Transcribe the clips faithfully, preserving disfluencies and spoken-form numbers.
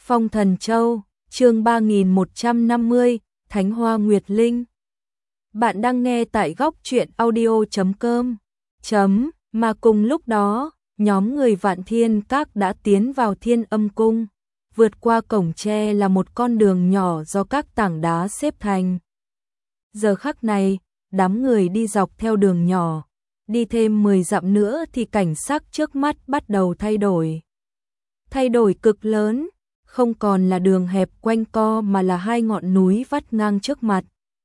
Phong Thần Châu, chương ba nghìn một trăm năm mươi, Thánh Hoa Nguyệt Linh. Bạn đang nghe tại góc truyện audio chấm com. Chấm, mà cùng lúc đó, nhóm người Vạn Thiên Các đã tiến vào Thiên Âm Cung. Vượt qua cổng tre là một con đường nhỏ do các tảng đá xếp thành. Giờ khắc này, đám người đi dọc theo đường nhỏ. Đi thêm mười dặm nữa thì cảnh sắc trước mắt bắt đầu thay đổi. Thay đổi cực lớn, không còn là đường hẹp quanh co mà là hai ngọn núi vắt ngang trước mặt.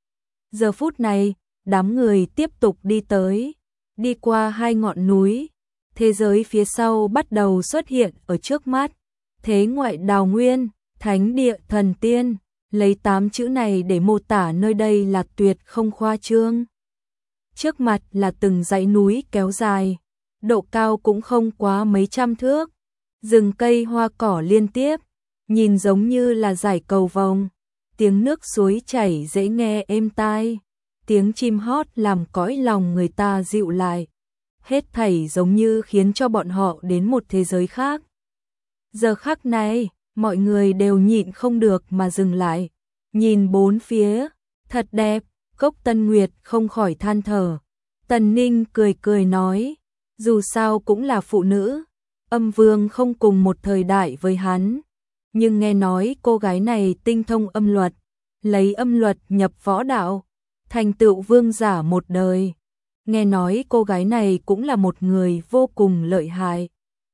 Giờ phút này, đám người tiếp tục đi tới, đi qua hai ngọn núi, thế giới phía sau bắt đầu xuất hiện ở trước mắt. Thế ngoại đào nguyên, thánh địa thần tiên, lấy tám chữ này để mô tả nơi đây là tuyệt không khoa trương. Trước mặt là từng dãy núi kéo dài, độ cao cũng không quá mấy trăm thước, rừng cây hoa cỏ liên tiếp, nhìn giống như là dải cầu vồng, tiếng nước suối chảy dễ nghe êm tai, tiếng chim hót làm cõi lòng người ta dịu lại, hết thảy giống như khiến cho bọn họ đến một thế giới khác. Giờ khắc này, mọi người đều nhịn không được mà dừng lại, nhìn bốn phía, thật đẹp. Cốc Tân Nguyệt không khỏi than thở. Tần Ninh cười cười nói, dù sao cũng là phụ nữ, Âm Vương không cùng một thời đại với hắn, nhưng nghe nói cô gái này tinh thông âm luật, lấy âm luật nhập võ đạo, thành tựu vương giả một đời. Nghe nói cô gái này cũng là một người vô cùng lợi hại.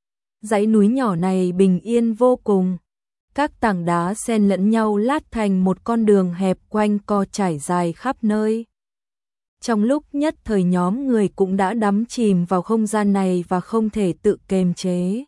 Dãy núi nhỏ này bình yên vô cùng. Các tảng đá xen lẫn nhau lát thành một con đường hẹp quanh co trải dài khắp nơi. Trong lúc nhất thời nhóm người cũng đã đắm chìm vào không gian này và không thể tự kiềm chế.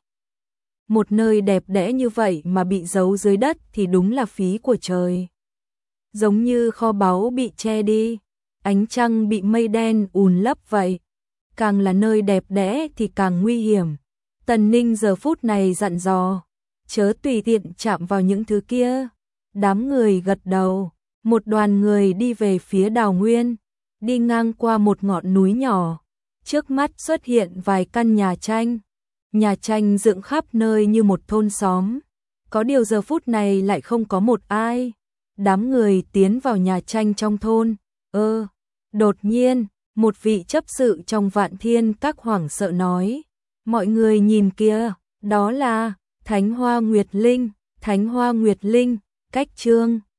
Một nơi đẹp đẽ như vậy mà bị giấu dưới đất thì đúng là phí của trời. Giống như kho báu bị che đi, ánh trăng bị mây đen ùn lấp vậy. Càng là nơi đẹp đẽ thì càng nguy hiểm. Tần Ninh giờ phút này dặn dò, chớ tùy tiện chạm vào những thứ kia. Đám người gật đầu, một đoàn người đi về phía đào nguyên, đi ngang qua một ngọn núi nhỏ. Trước mắt xuất hiện vài căn nhà tranh, nhà tranh dựng khắp nơi như một thôn xóm. Có điều giờ phút này lại không có một ai. Đám người tiến vào nhà tranh trong thôn, ơ, đột nhiên, một vị chấp sự trong Vạn Thiên Các hoảng sợ nói, mọi người nhìn kìa, đó là Thánh Hoa Nguyệt Linh, Thánh Hoa Nguyệt Linh, cách chương